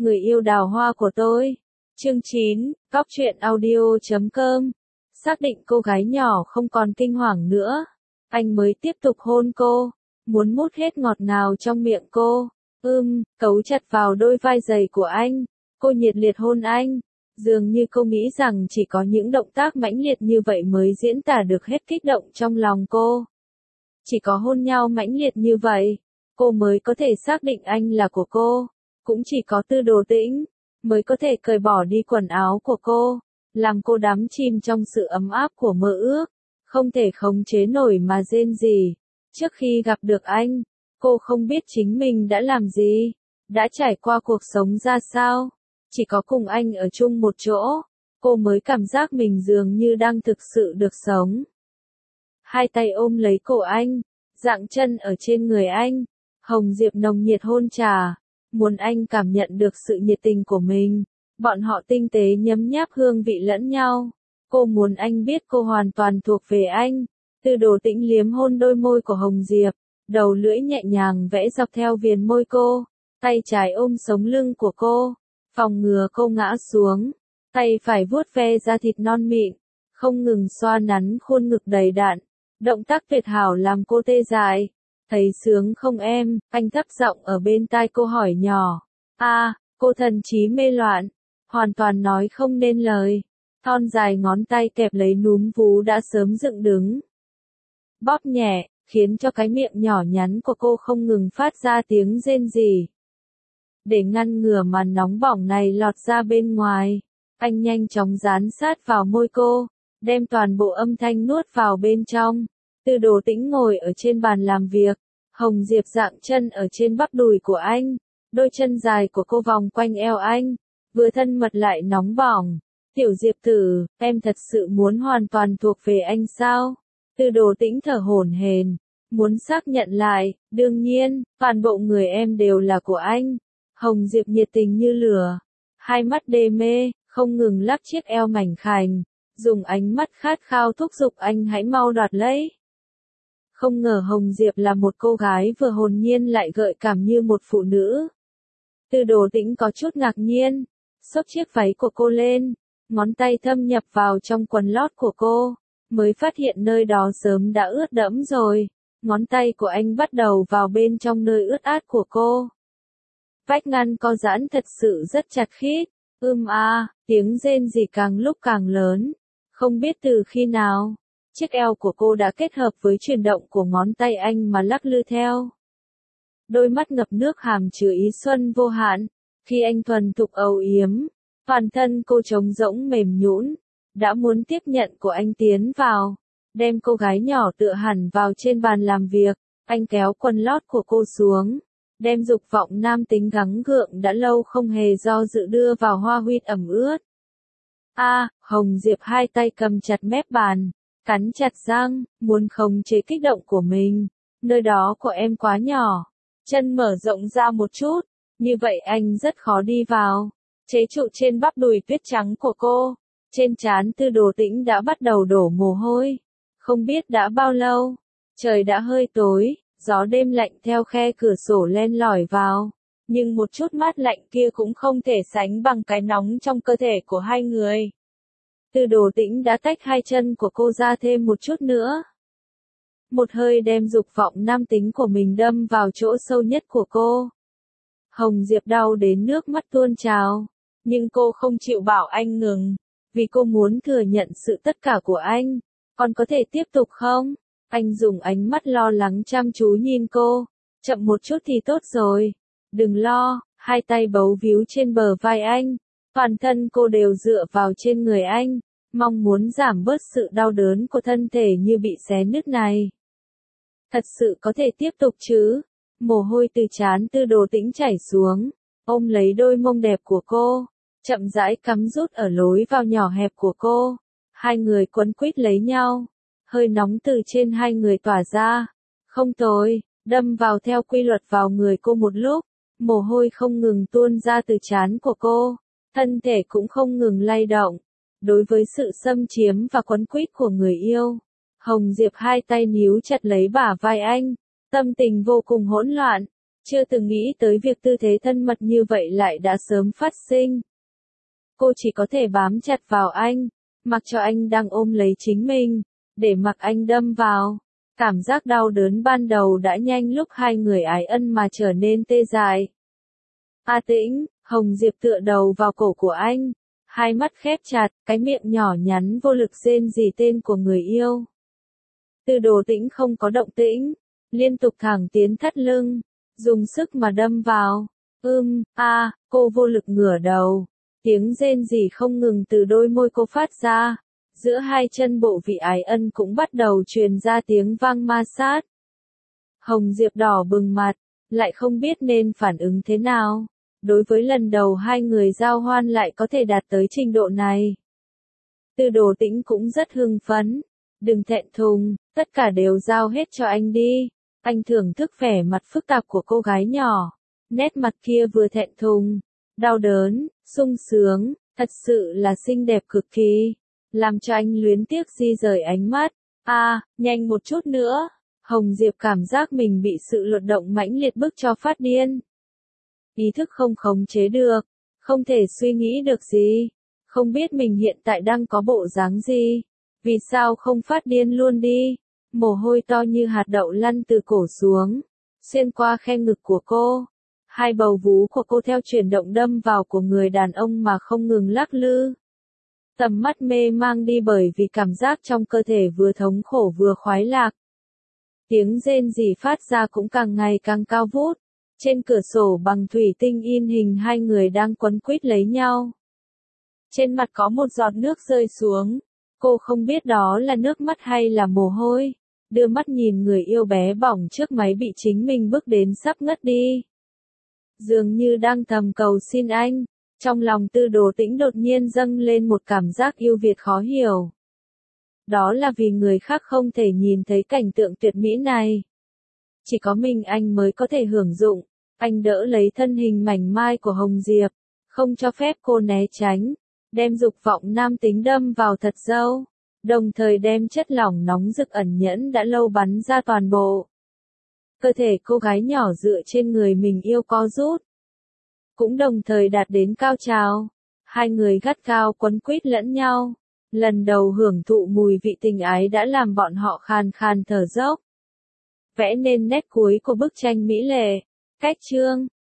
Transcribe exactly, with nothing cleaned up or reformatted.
Người yêu đào hoa của tôi. Chương chín, Cóc truyện audio chấm com. Xác định cô gái nhỏ không còn kinh hoàng nữa, anh mới tiếp tục hôn cô, muốn mút hết ngọt ngào trong miệng cô. Ưm, cấu chặt vào đôi vai dày của anh, cô nhiệt liệt hôn anh. Dường như cô nghĩ rằng chỉ có những động tác mãnh liệt như vậy mới diễn tả được hết kích động trong lòng cô. Chỉ có hôn nhau mãnh liệt như vậy, cô mới có thể xác định anh là của cô. Cũng chỉ có Tư Đồ Tĩnh mới có thể cởi bỏ đi quần áo của cô, làm cô đắm chìm trong sự ấm áp của mơ ước, không thể khống chế nổi mà rên rỉ. Trước khi gặp được anh, cô không biết chính mình đã làm gì, đã trải qua cuộc sống ra sao. Chỉ có cùng anh ở chung một chỗ, cô mới cảm giác mình dường như đang thực sự được sống. Hai tay ôm lấy cổ anh, dạng chân ở trên người anh, Hồng Diệp nồng nhiệt hôn trà, muốn anh cảm nhận được sự nhiệt tình của mình. Bọn họ tinh tế nhấm nháp hương vị lẫn nhau. Cô muốn anh biết cô hoàn toàn thuộc về anh. Tư Đồ Tĩnh liếm hôn đôi môi của Hồng Diệp, đầu lưỡi nhẹ nhàng vẽ dọc theo viền môi cô, tay trái ôm sống lưng của cô, phòng ngừa cô ngã xuống, tay phải vuốt ve da thịt non mịn, không ngừng xoa nắn khuôn ngực đầy đặn. Động tác tuyệt hảo làm cô tê dại. Thấy sướng không em? Anh thấp giọng ở bên tai cô hỏi nhỏ. A, à, cô thần trí mê loạn, hoàn toàn nói không nên lời. Thon dài ngón tay kẹp lấy núm vú đã sớm dựng đứng, bóp nhẹ, khiến cho cái miệng nhỏ nhắn của cô không ngừng phát ra tiếng rên rỉ. Để ngăn ngừa màn nóng bỏng này lọt ra bên ngoài, anh nhanh chóng dán sát vào môi cô, đem toàn bộ âm thanh nuốt vào bên trong. Tư Đồ Tĩnh ngồi ở trên bàn làm việc, Hồng Diệp dạng chân ở trên bắp đùi của anh, đôi chân dài của cô vòng quanh eo anh, vừa thân mật lại nóng bỏng. Tiểu Diệp tử, em thật sự muốn hoàn toàn thuộc về anh sao? Tư Đồ Tĩnh thở hổn hển, muốn xác nhận lại. Đương nhiên, toàn bộ người em đều là của anh. Hồng Diệp nhiệt tình như lửa, hai mắt đê mê, không ngừng lắc chiếc eo mảnh khảnh, dùng ánh mắt khát khao thúc giục anh hãy mau đoạt lấy. Không ngờ Hồng Diệp là một cô gái vừa hồn nhiên lại gợi cảm như một phụ nữ. Tư Đồ Tĩnh có chút ngạc nhiên, xốc chiếc váy của cô lên, ngón tay thâm nhập vào trong quần lót của cô, mới phát hiện nơi đó sớm đã ướt đẫm rồi. Ngón tay của anh bắt đầu vào bên trong nơi ướt át của cô. Vách ngăn co giãn thật sự rất chặt khít. Ưm a, tiếng rên rỉ càng lúc càng lớn. Không biết từ khi nào, chiếc eo của cô đã kết hợp với chuyển động của ngón tay anh mà lắc lư theo. Đôi mắt ngập nước hàm chứa ý xuân vô hạn. Khi anh thuần thục âu yếm, toàn thân cô trống rỗng mềm nhũn, đã muốn tiếp nhận của anh tiến vào, đem cô gái nhỏ tựa hẳn vào trên bàn làm việc. Anh kéo quần lót của cô xuống, đem dục vọng nam tính gắng gượng đã lâu không hề do dự đưa vào hoa huyệt ẩm ướt. A, à, Hồng Diệp hai tay cầm chặt mép bàn, cắn chặt răng, muốn khống chế kích động của mình. Nơi đó của em quá nhỏ, chân mở rộng ra một chút, như vậy anh rất khó đi vào. Chế trụ trên bắp đùi tuyết trắng của cô, trên trán Tư Đồ Tĩnh đã bắt đầu đổ mồ hôi. Không biết đã bao lâu, trời đã hơi tối, gió đêm lạnh theo khe cửa sổ len lỏi vào, nhưng một chút mát lạnh kia cũng không thể sánh bằng cái nóng trong cơ thể của hai người. Tư Đồ Tĩnh đã tách hai chân của cô ra thêm một chút nữa. Một hơi đem dục vọng nam tính của mình đâm vào chỗ sâu nhất của cô. Hồng Diệp đau đến nước mắt tuôn trào, nhưng cô không chịu bảo anh ngừng, vì cô muốn thừa nhận sự tất cả của anh. Còn có thể tiếp tục không? Anh dùng ánh mắt lo lắng chăm chú nhìn cô. Chậm một chút thì tốt rồi. Đừng lo. Hai tay bấu víu trên bờ vai anh. Toàn thân cô đều dựa vào trên người anh, mong muốn giảm bớt sự đau đớn của thân thể như bị xé nứt này. Thật sự có thể tiếp tục chứ? Mồ hôi từ trán Tư Đồ Tĩnh chảy xuống, ôm lấy đôi mông đẹp của cô, chậm rãi cắm rút ở lối vào nhỏ hẹp của cô. Hai người quấn quýt lấy nhau, hơi nóng từ trên hai người tỏa ra. Không tồi, đâm vào theo quy luật vào người cô một lúc, mồ hôi không ngừng tuôn ra từ trán của cô, thân thể cũng không ngừng lay động. Đối với sự xâm chiếm và quấn quýt của người yêu, Hồng Diệp hai tay níu chặt lấy bả vai anh, tâm tình vô cùng hỗn loạn. Chưa từng nghĩ tới việc tư thế thân mật như vậy lại đã sớm phát sinh. Cô chỉ có thể bám chặt vào anh, mặc cho anh đang ôm lấy chính mình, để mặc anh đâm vào. Cảm giác đau đớn ban đầu đã nhanh lúc hai người ái ân mà trở nên tê dại. A Tĩnh, Hồng Diệp tựa đầu vào cổ của anh, hai mắt khép chặt, cái miệng nhỏ nhắn vô lực rên rỉ tên của người yêu. Tư Đồ Tĩnh không có động tĩnh, liên tục thẳng tiến thắt lưng, dùng sức mà đâm vào. Ưm, a, à, cô vô lực ngửa đầu. Tiếng rên rỉ không ngừng từ đôi môi cô phát ra. Giữa hai chân bộ vị ái ân cũng bắt đầu truyền ra tiếng vang ma sát. Hồng Diệp đỏ bừng mặt, lại không biết nên phản ứng thế nào. Đối với lần đầu hai người giao hoan lại có thể đạt tới trình độ này. Tư Đồ Tĩnh cũng rất hưng phấn. Đừng thẹn thùng, tất cả đều giao hết cho anh đi. Anh thưởng thức vẻ mặt phức tạp của cô gái nhỏ. Nét mặt kia vừa thẹn thùng, đau đớn, sung sướng, thật sự là xinh đẹp cực kỳ. Làm cho anh luyến tiếc di rời ánh mắt. A, à, nhanh một chút nữa. Hồng Diệp cảm giác mình bị sự luật động mãnh liệt bức cho phát điên. Ý thức không khống chế được, không thể suy nghĩ được gì, không biết mình hiện tại đang có bộ dáng gì, vì sao không phát điên luôn đi. Mồ hôi to như hạt đậu lăn từ cổ xuống, xuyên qua khe ngực của cô. Hai bầu vú của cô theo chuyển động đâm vào của người đàn ông mà không ngừng lắc lư. Tầm mắt mê mang đi bởi vì cảm giác trong cơ thể vừa thống khổ vừa khoái lạc. Tiếng rên rỉ phát ra cũng càng ngày càng cao vút. Trên cửa sổ bằng thủy tinh in hình hai người đang quấn quýt lấy nhau. Trên mặt có một giọt nước rơi xuống. Cô không biết đó là nước mắt hay là mồ hôi. Đưa mắt nhìn người yêu bé bỏng trước máy bị chính mình bước đến sắp ngất đi. Dường như đang thầm cầu xin anh. Trong lòng Tư Đồ Tĩnh đột nhiên dâng lên một cảm giác yêu Việt khó hiểu. Đó là vì người khác không thể nhìn thấy cảnh tượng tuyệt mỹ này. Chỉ có mình anh mới có thể hưởng dụng. Anh đỡ lấy thân hình mảnh mai của Hồng Diệp, không cho phép cô né tránh, đem dục vọng nam tính đâm vào thật sâu, đồng thời đem chất lỏng nóng rực ẩn nhẫn đã lâu bắn ra toàn bộ. Cơ thể cô gái nhỏ dựa trên người mình yêu co rút, cũng đồng thời đạt đến cao trào. Hai người gắt gao quấn quýt lẫn nhau, lần đầu hưởng thụ mùi vị tình ái đã làm bọn họ khàn khàn thở dốc. Vẽ nên nét cuối của bức tranh mỹ lệ. Cách chương